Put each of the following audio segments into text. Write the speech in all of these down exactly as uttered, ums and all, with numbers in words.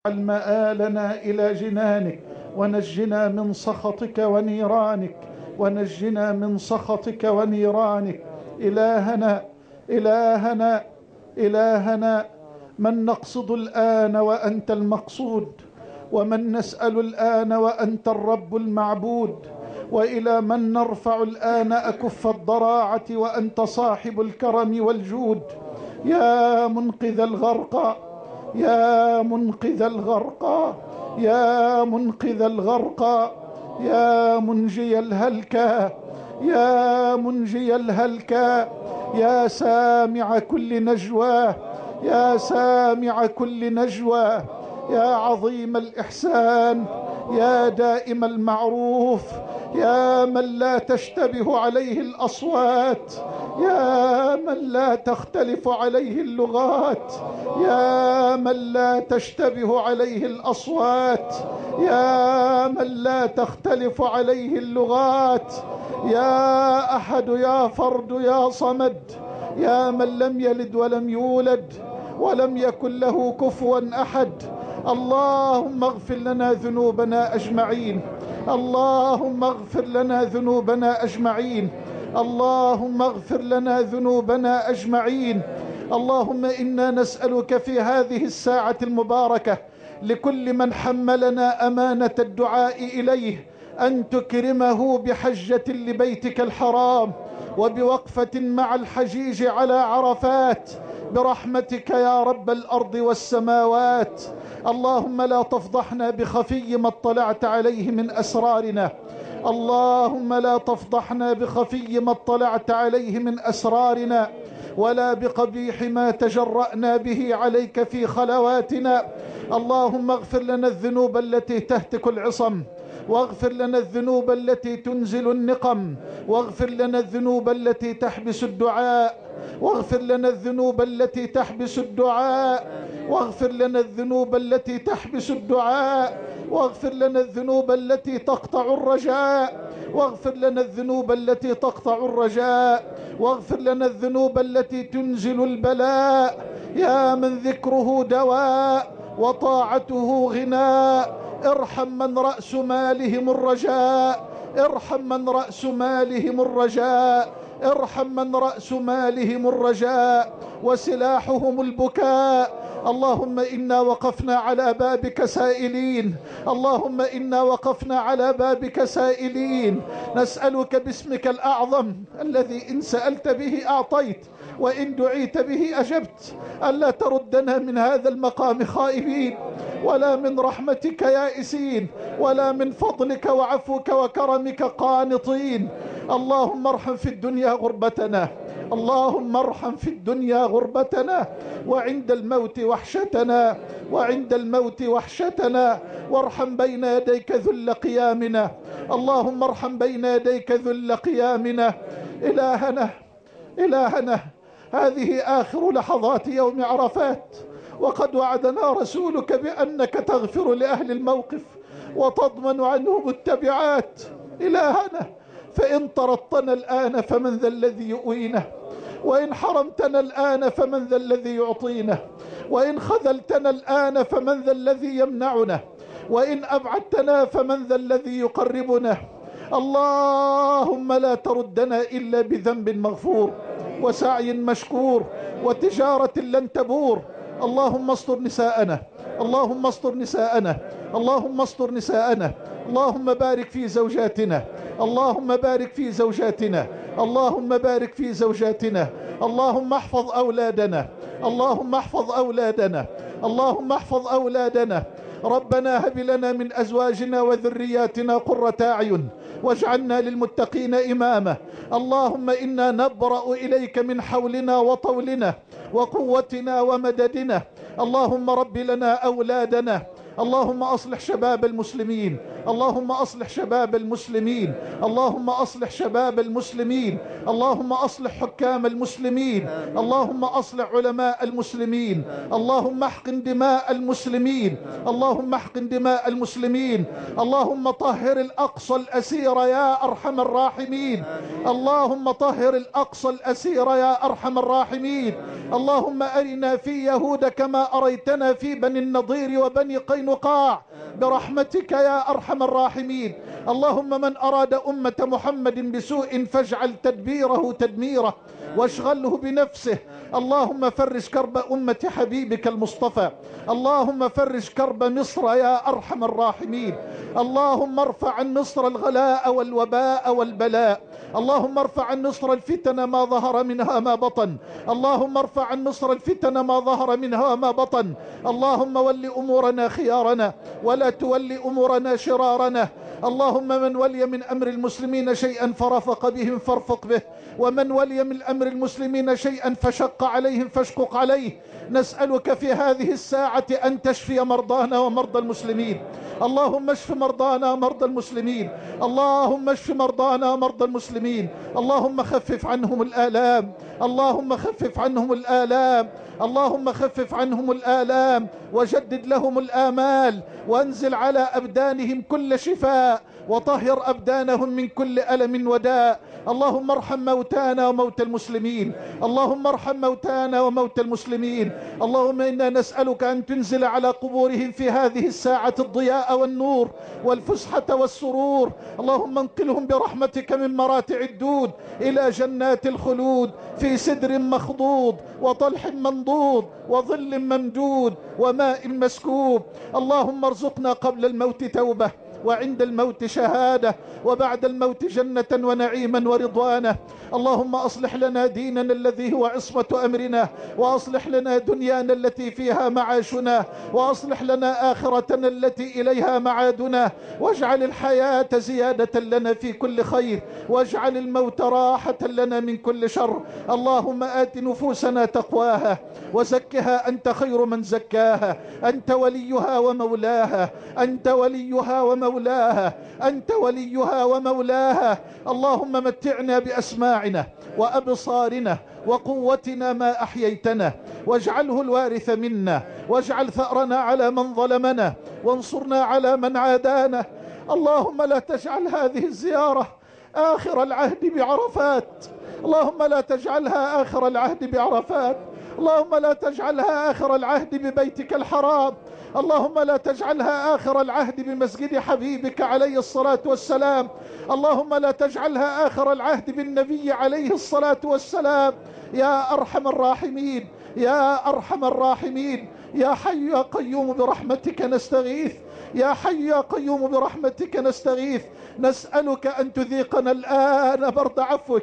مآلنا إلى جنانك، ونجنا من سخطك ونيرانك، ونجنا من سخطك ونيرانك. إلهنا إلهنا إلهنا، من نقصد الآن وأنت المقصود، ومن نسأل الآن وأنت الرب المعبود، وإلى من نرفع الآن أكف الضراعة وأنت صاحب الكرم والجود. يا منقذ الغرقى، يا منقذ الغرقى، يا منقذ الغرقى، يا منجي الهلكى، يا منجي الهلكى، يا سامع كل نجوى، يا سامع كل نجوى، يا عظيم الإحسان، يا دائم المعروف، يا من لا تشتبه عليه الأصوات، يا من لا تختلف عليه اللغات، يا من لا تشتبه عليه الأصوات، يا من لا تختلف عليه اللغات، يا أحد يا فرد يا صمد، يا من لم يلد ولم يولد ولم يكن له كفوا أحد. اللهم اغفر لنا ذنوبنا أجمعين، اللهم اغفر لنا ذنوبنا أجمعين، اللهم اغفر لنا ذنوبنا أجمعين. اللهم إنا نسألك في هذه الساعة المباركة لكل من حملنا أمانة الدعاء إليه أن تكرمه بحجة لبيتك الحرام وبوقفة مع الحجيج على عرفات برحمتك يا رب الأرض والسماوات. اللهم لا تفضحنا بخفي ما اطلعت عليه من أسرارنا، اللهم لا تفضحنا بخفي ما اطلعت عليه من أسرارنا، ولا بقبيح ما تجرأنا به عليك في خلواتنا. اللهم اغفر لنا الذنوب التي تهتك العصم، واغفر لنا الذنوب التي تنزل النقم، واغفر لنا الذنوب التي تحبس الدعاء، واغفر لنا الذنوب التي تحبس الدعاء، واغفر لنا الذنوب التي تحبس الدعاء، واغفر لنا الذنوب التي تقطع الرجاء، واغفر لنا الذنوب التي تقطع الرجاء، واغفر لنا الذنوب التي تنزل البلاء. يا من ذكره دواء وطاعته غناء، ارحم من رأس مالهم الرجاء، ارحم من رأس مالهم الرجاء، ارحم من رأس مالهم الرجاء وسلاحهم البكاء. اللهم إنا وقفنا على بابك سائلين، اللهم إنا وقفنا على بابك سائلين، نسألك باسمك الأعظم الذي إن سألت به أعطيت وإن دعيت به أجبت، ألا تردنا من هذا المقام خائبين، ولا من رحمتك يائسين، ولا من فضلك وعفوك وكرمك قانطين. اللهم ارحم في الدنيا غربتنا، اللهم ارحم في الدنيا غربتنا، وعند الموت وحشتنا، وعند الموت وحشتنا، وارحم بين يديك ذل قيامنا، اللهم ارحم بين يديك ذل قيامنا. إلهنا إلهنا، هذه آخر لحظات يوم عرفات، وقد وعدنا رسولك بأنك تغفر لأهل الموقف وتضمن عنهم التبعات. إلهنا، فإن طردتنا الآن فمن ذا الذي يؤوينا، وإن حرمتنا الآن فمن ذا الذي يعطينا، وإن خذلتنا الآن فمن ذا الذي يمنعنا، وإن أبعدتنا فمن ذا الذي يقربنا. اللهم لا تردنا إلا بذنب مغفور وسعي مشكور وتجارة لن تبور. اللهم استر نساءنا، اللهم استر نساءنا، اللهم استر نساءنا، اللهم بارك في زوجاتنا، اللهم بارك في زوجاتنا، اللهم بارك في زوجاتنا، اللهم احفظ أولادنا، اللهم احفظ أولادنا، اللهم احفظ أولادنا. ربنا هب لنا من أزواجنا وذرياتنا قرة أعين واجعلنا للمتقين إماما. اللهم إنا نبرأ إليك من حولنا وطولنا وقوتنا ومددنا. اللهم رب لنا أولادنا، اللهم أصلح شباب المسلمين، اللهم أصلح شباب المسلمين، اللهم أصلح شباب المسلمين، اللهم أصلح حكام المسلمين، اللهم أصلح علماء المسلمين، اللهم احقن دماء المسلمين، اللهم احقن دماء المسلمين، اللهم طهر الأقصى الأسير يا أرحم الراحمين، اللهم طهر الأقصى الأسير يا أرحم الراحمين، اللهم أرنا في يهود كما أريتنا في بني النضير وبني قينقاع برحمتك يا أرحم الراحمين. اللهم من أراد أمة محمد بسوء فاجعل تدبيره تدميره واشغله بنفسه. اللهم فرج كرب أمة حبيبك المصطفى، اللهم فرج كرب مصر يا أرحم الراحمين. اللهم ارفع عن مصر الغلاء والوباء والبلاء، اللهم ارفع عن مصر الفتن ما ظهر منها ما بطن، اللهم ارفع عن مصر الفتن ما ظهر منها ما بطن. اللهم ول أمورنا خيارنا ولا تول أمورنا شرارنا. اللهم من ولي من أمر المسلمين شيئا فرفق بهم فارفق به، ومن ولي من أمر المسلمين شيئا فشق عليهم فاشقق عليه. نسألك في هذه الساعة أن تشفي مرضانا ومرضى المسلمين. اللهم اشف مرضانا ومرضى المسلمين، اللهم اشف مرضانا ومرضى المسلمين. اللهم خفف عنهم الآلام، اللهم خفف عنهم الآلام، اللهم خفف عنهم الآلام وجدد لهم الآمال، وانزل على أبدانهم كل شفاء، وطهر أبدانهم من كل ألم وداء. اللهم ارحم موتانا وموتى المسلمين، اللهم ارحم موتانا وموتى المسلمين. اللهم إنا نسألك أن تنزل على قبورهم في هذه الساعة الضياء والنور والفسحة والسرور. اللهم انقلهم برحمتك من مراتع الدود إلى جنات الخلود في سدر مخضود وطلح منضود وظل ممدود وماء مسكوب. اللهم ارزقنا قبل الموت توبة، وعند الموت شهادة، وبعد الموت جنة ونعيما ورضوانه. اللهم أصلح لنا ديننا الذي هو عصمة أمرنا، وأصلح لنا دنيانا التي فيها معاشنا، وأصلح لنا آخرتنا التي إليها معادنا، واجعل الحياة زيادة لنا في كل خير، واجعل الموت راحة لنا من كل شر. اللهم آت نفوسنا تقواها وزكها أنت خير من زكاها، أنت وليها ومولاها، أنت وليها ومولاها، أنت وليها ومولاها. اللهم متعنا بأسماعنا وأبصارنا وقوتنا ما أحييتنا، واجعله الوارث منا، واجعل ثأرنا على من ظلمنا، وانصرنا على من عادانا. اللهم لا تجعل هذه الزيارة آخر العهد بعرفات، اللهم لا تجعلها آخر العهد بعرفات، اللهم لا تجعلها آخر العهد ببيتك الحرام، اللهم لا تجعلها آخر العهد بمسجد حبيبك عليه الصلاة والسلام، اللهم لا تجعلها آخر العهد بالنبي عليه الصلاة والسلام. يا أرحم الراحمين، يا أرحم الراحمين، يا حي يا قيوم برحمتك نستغيث، يا حي يا قيوم برحمتك نستغيث. نسألك أن تذيقنا الآن برد عفوك،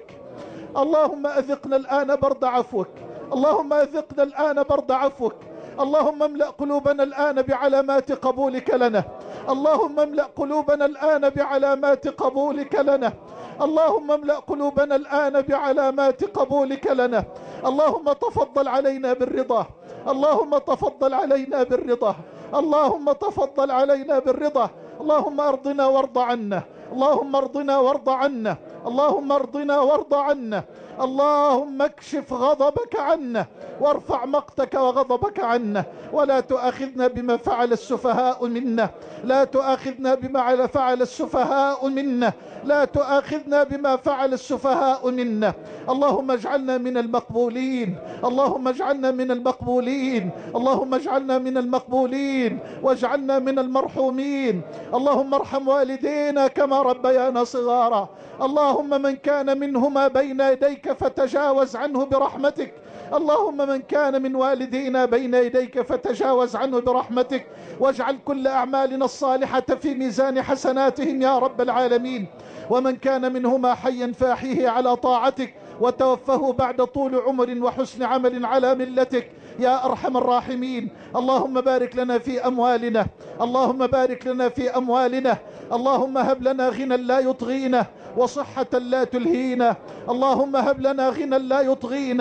اللهم أذقنا الآن برد عفوك، اللهم أذقنا الآن برد عفوك. اللهم املأ قلوبنا الآن بعلامات قبولك لنا، اللهم املأ قلوبنا الآن بعلامات قبولك لنا، اللهم املأ قلوبنا الآن بعلامات قبولك لنا. اللهم تفضل علينا بالرضا، اللهم تفضل علينا بالرضا، اللهم تفضل علينا بالرضا. اللهم ارضنا وارض عنا، اللهم ارضنا وارض عنا، اللهم ارضنا وارض عنا. اللهم اكشف غضبك عنا وارفع مقتك وغضبك عنا، ولا تؤاخذنا بما فعل السفهاء منا، لا تؤاخذنا بما فعل السفهاء منا، لا تؤاخذنا بما فعل السفهاء منا. اللهم اجعلنا من المقبولين، اللهم اجعلنا من المقبولين، اللهم اجعلنا من المقبولين واجعلنا من المرحومين. اللهم ارحم والدينا كما ربيانا صغارا. اللهم من كان منهما بين يديك فتجاوز عنه برحمتك، اللهم من كان من والدينا بين يديك فتجاوز عنه برحمتك، واجعل كل أعمالنا الصالحة في ميزان حسناتهم يا رب العالمين. ومن كان منهما حيا فاحيه على طاعتك، وتوفه بعد طول عمر وحسن عمل على ملتك يا أرحم الراحمين. اللهم بارك لنا في أموالنا، اللهم بارك لنا في أموالنا، اللهم هب لنا غنى لا يطغينا وصحة لا تلهينا، اللهم هب لنا غنى لا يطغينا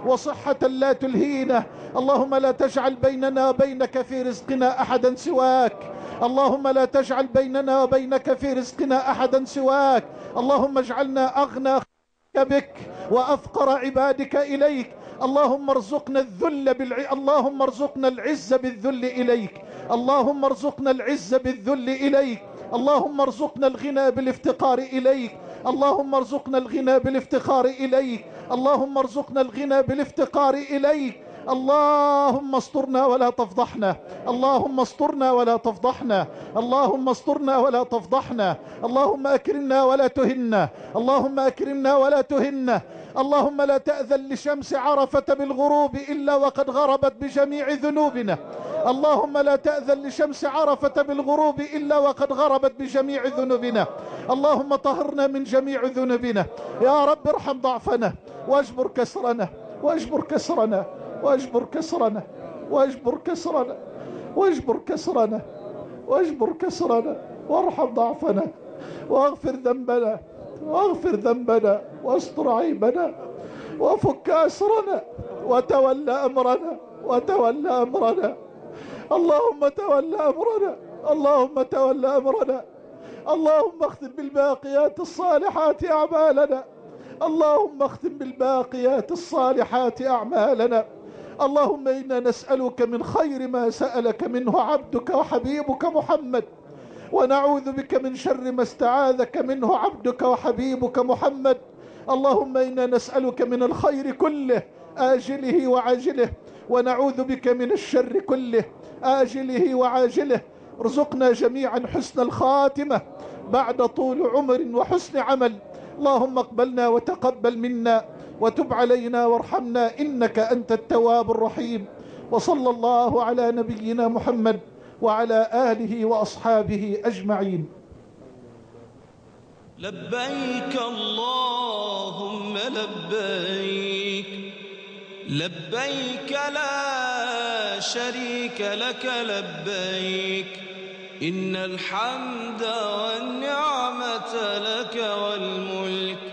وصحة لا تلهينا. اللهم لا تجعل بيننا وبينك في رزقنا أحدا سواك. اللهم لا تجعل بيننا وبينك في رزقنا أحدا سواك. اللهم اجعلنا أغنى بك وأفقر عبادك إليك. اللهم ارزقنا الذل بالع... اللهم ارزقنا العز بالذل إليك. اللهم ارزقنا العز بالذل إليك. اللهم ارزقنا الغنى بالافتقار إليك. اللهم ارزقنا الغنى بالافتقار إليك. اللهم ارزقنا الغنى بالافتقار إليك. اللهم استرنا ولا تفضحنا. اللهم استرنا ولا تفضحنا. اللهم استرنا ولا تفضحنا. اللهم أكرمنا ولا تهنا. اللهم أكرمنا ولا تهنا. اللهم لا تأذن لشمس عرفة بالغروب إلا وقد غربت بجميع ذنوبنا. اللهم لا تأذن لشمس عرفة بالغروب إلا وقد غربت بجميع ذنوبنا. اللهم طهرنا من جميع ذنوبنا. يا رب ارحم ضعفنا واجبر كسرنا واجبر كسرنا واجبر كسرنا واجبر كسرنا واجبر كسرنا واجبر كسرنا وارحم ضعفنا واغفر ذنبنا واغفر ذنبنا واستر عيبنا وفك أسرنا وتولى أمرنا وتولى أمرنا. اللهم تولى أمرنا. اللهم تولى أمرنا. اللهم اختم بالباقيات الصالحات أعمالنا. اللهم اختم بالباقيات الصالحات أعمالنا. اللهم إنا نسألك من خير ما سألك منه عبدك وحبيبك محمد، ونعوذ بك من شر ما استعاذك منه عبدك وحبيبك محمد. اللهم إنا نسألك من الخير كله آجله وعاجله، ونعوذ بك من الشر كله آجله وعاجله. ارزقنا جميعا حسن الخاتمة بعد طول عمر وحسن عمل. اللهم اقبلنا وتقبل منا وتب علينا وارحمنا إنك أنت التواب الرحيم. وصلى الله على نبينا محمد وعلى آله وأصحابه أجمعين. لبيك اللهم لبيك لبيك لا شريك لك لبيك إن الحمد والنعمة لك والملك